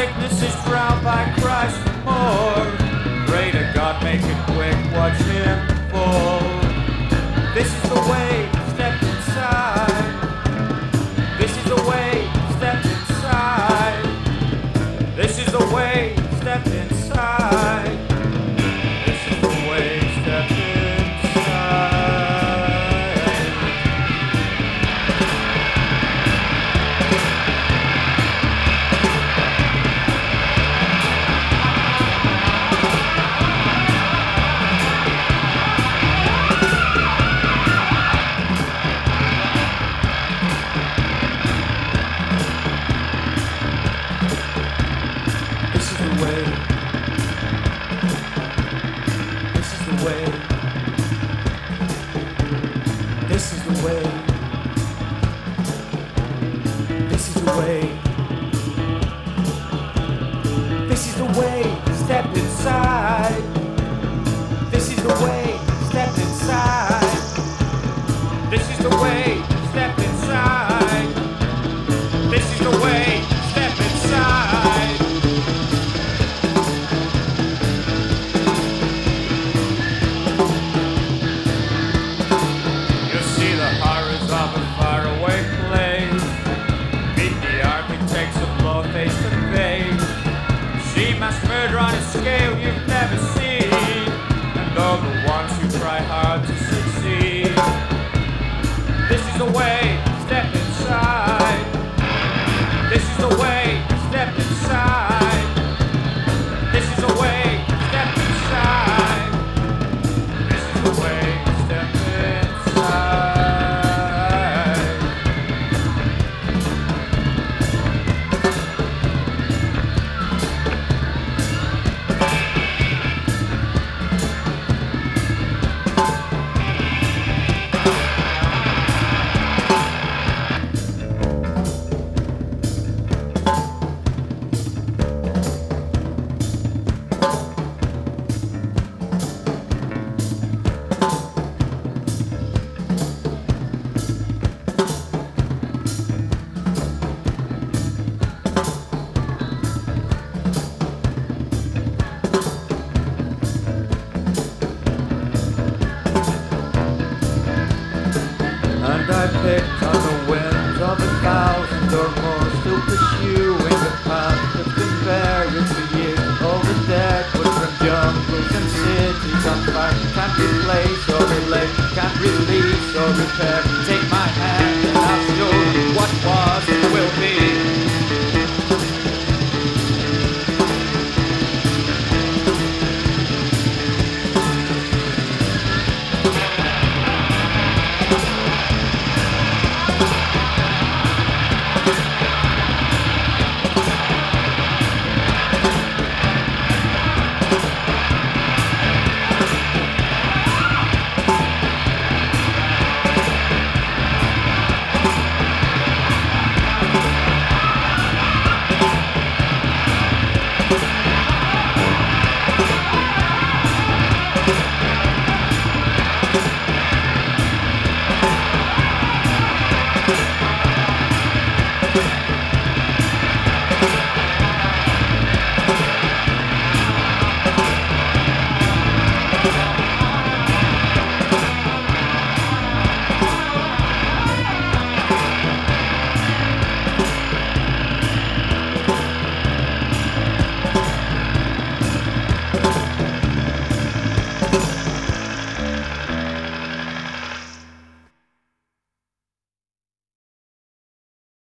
sickness is drowned by cries for more. Pray to God, make it quick, watch him fall. This is the way, step inside. This is the way, step inside. This is the way, step inside. This is the way, step inside. This is the way. This is the way. This is the way. This is the way. This is the way. Step inside. This is the way. Step inside. This is the way. Step inside. This is the way. Step inside. You'll see the horrors of a faraway place. Meet the architects of law face to face. See mass murder on a scale you've never seen, and all the ones who try hard to succeed. This is the way, step inside. This is the way, step inside. This is the way, step inside. This is the way, step inside. And I picked on the winds of 1,000 or more, still pursuing the path that's been buried for years. All the dead was from jungles and cities on fire. Can't replace or relate, can't release or repair. Take my hand and I'll show you what was and will be.